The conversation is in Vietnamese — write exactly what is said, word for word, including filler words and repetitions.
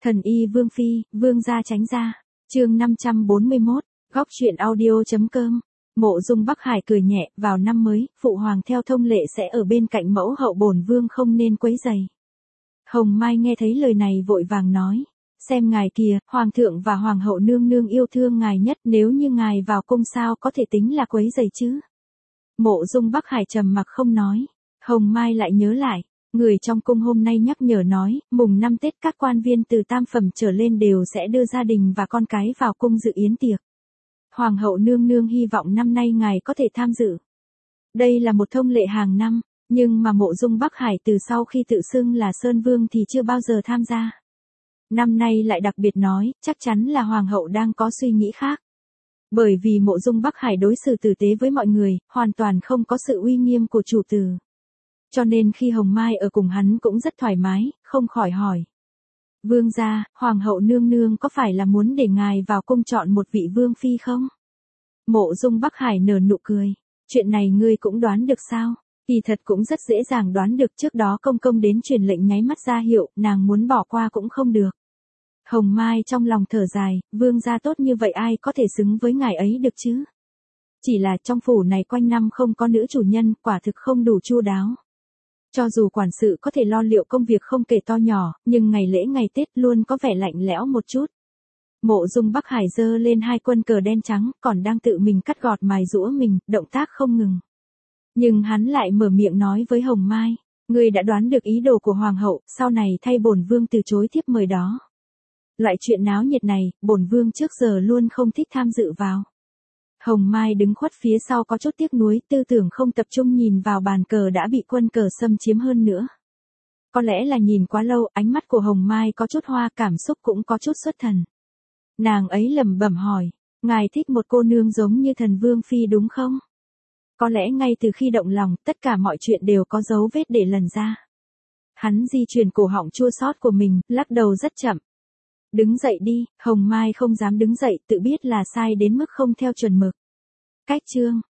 Thần y Vương Phi, Vương gia tránh ra. Chương năm trăm bốn mươi mốt, góc truyện audio.com. Mộ Dung Bắc Hải cười nhẹ, vào năm mới, phụ hoàng theo thông lệ sẽ ở bên cạnh mẫu hậu, bổn vương không nên quấy rầy. Hồng Mai nghe thấy lời này vội vàng nói, xem ngài kìa, hoàng thượng và hoàng hậu nương nương yêu thương ngài nhất, nếu như ngài vào cung sao có thể tính là quấy rầy chứ. Mộ Dung Bắc Hải trầm mặc không nói. Hồng Mai lại nhớ lại, người trong cung hôm nay nhắc nhở nói, mùng năm Tết các quan viên từ tam phẩm trở lên đều sẽ đưa gia đình và con cái vào cung dự yến tiệc. Hoàng hậu nương nương hy vọng năm nay ngài có thể tham dự. Đây là một thông lệ hàng năm, nhưng mà Mộ Dung Bắc Hải từ sau khi tự xưng là Sơn Vương thì chưa bao giờ tham gia. Năm nay lại đặc biệt nói, chắc chắn là hoàng hậu đang có suy nghĩ khác. Bởi vì Mộ Dung Bắc Hải đối xử tử tế với mọi người, hoàn toàn không có sự uy nghiêm của chủ tử. Cho nên khi Hồng Mai ở cùng hắn cũng rất thoải mái, không khỏi hỏi. Vương gia, hoàng hậu nương nương có phải là muốn để ngài vào cung chọn một vị vương phi không? Mộ Dung Bắc Hải nở nụ cười. Chuyện này ngươi cũng đoán được sao? Kỳ thật cũng rất dễ dàng đoán được, trước đó công công đến truyền lệnh nháy mắt ra hiệu, nàng muốn bỏ qua cũng không được. Hồng Mai trong lòng thở dài, vương gia tốt như vậy ai có thể xứng với ngài ấy được chứ? Chỉ là trong phủ này quanh năm không có nữ chủ nhân, quả thực không đủ chu đáo. Cho dù quản sự có thể lo liệu công việc không kể to nhỏ, nhưng ngày lễ ngày Tết luôn có vẻ lạnh lẽo một chút. Mộ Dung Bắc Hải giơ lên hai quân cờ đen trắng, còn đang tự mình cắt gọt mài giũa mình, động tác không ngừng. Nhưng hắn lại mở miệng nói với Hồng Mai, ngươi đã đoán được ý đồ của hoàng hậu, sau này thay bổn vương từ chối thiếp mời đó. Loại chuyện náo nhiệt này, bổn vương trước giờ luôn không thích tham dự vào. Hồng Mai đứng khuất phía sau có chút tiếc nuối, tư tưởng không tập trung nhìn vào bàn cờ đã bị quân cờ xâm chiếm hơn nữa. Có lẽ là nhìn quá lâu, ánh mắt của Hồng Mai có chút hoa, cảm xúc cũng có chút xuất thần. Nàng ấy lẩm bẩm hỏi, ngài thích một cô nương giống như thần vương phi đúng không? Có lẽ ngay từ khi động lòng, tất cả mọi chuyện đều có dấu vết để lần ra. Hắn di chuyển cổ họng chua xót của mình, lắc đầu rất chậm. Đứng dậy đi, Hồng Mai không dám đứng dậy, tự biết là sai đến mức không theo chuẩn mực. Cách chương